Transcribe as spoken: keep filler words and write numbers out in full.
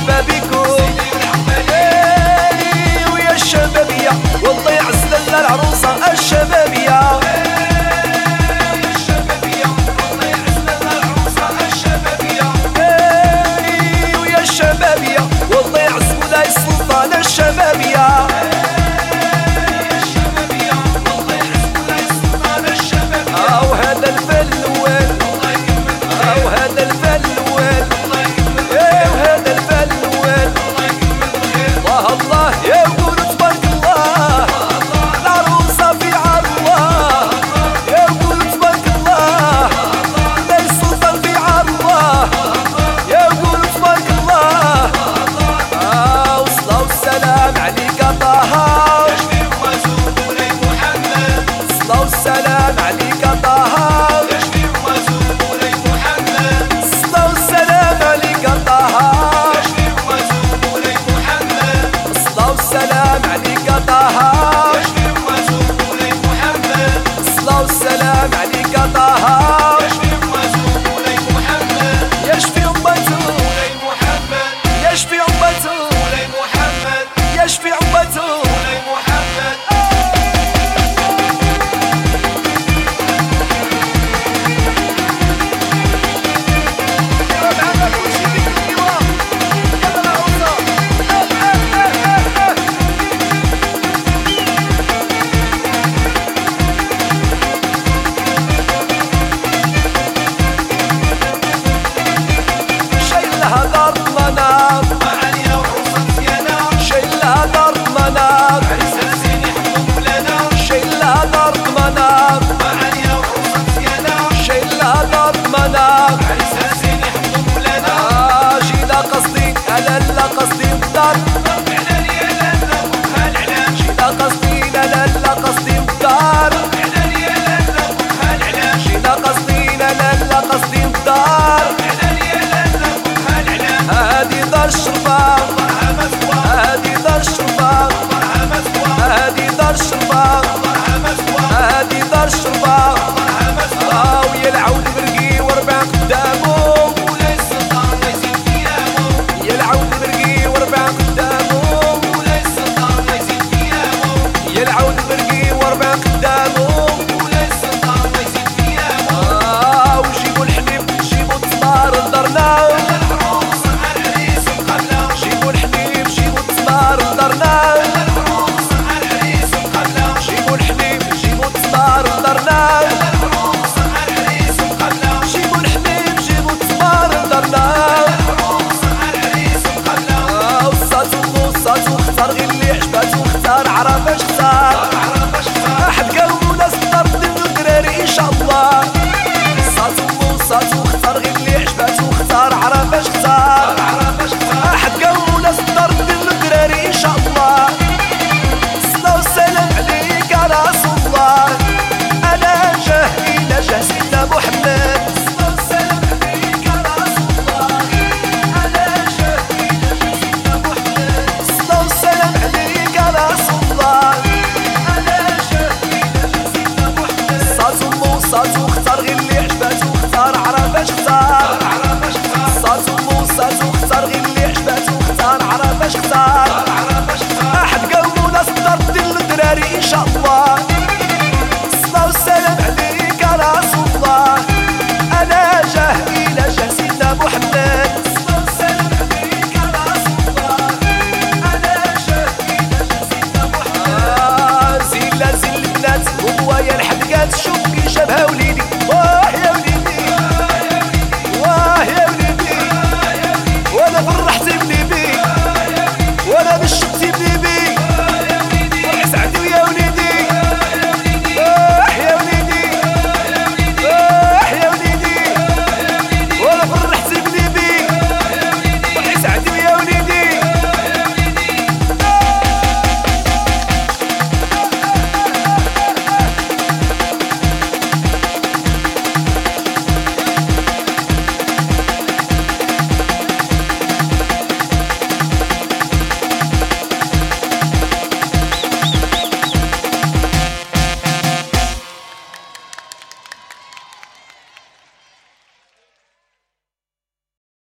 مرحبا بكم ويا الشبابية والله يعز لنا العروسة الشبابية. ويا الشبابية والله يعز مولاي السلطان الشبابية. أو هذا الفن الأول أو هذا الفن الأول وهذا الفن الأول الله الله يا قولوا تبارك الله العروسة في عروة يا قولوا تبارك الله مولاي السلطان في عروة يا قولوا تبارك الله. آه والصلاة والسلام عليك طه الصلاة والسلام عليك طه الصلاة والسلام عليك طه الصلاة والسلام عليك طه الصلاة والسلام عليك طه يشفي أمته يشفي أمته يشفي أمته. شايلها دار منار شايلها دار منار شايلها دار منار شايلها دار منار. آه جينا قصدين ألا لا قصدين دار جينا قصدين ألا لا قصدين دار جينا قصدين ألا لا قصدين دار. هادي دار الشرفة هادي دار الشرفة هادي دار الشرفة هادي دار الشرفة. آه ويا العود برقي وربع قدامه يا العود برقي وربع قدامه يا العود برقي وربع قدامه. آه وجيبوا الحليب جيبوا التمار لدارنا جيبوا الحليب جيبوا التمار لدارنا جيبوا الحليب جيبوا التمار لدارنا جيبوا الحليب جيبوا التمار لدارنا. آه وصاتو وصاتو اختار غير اللي عجباتو اختار عرفاش اختار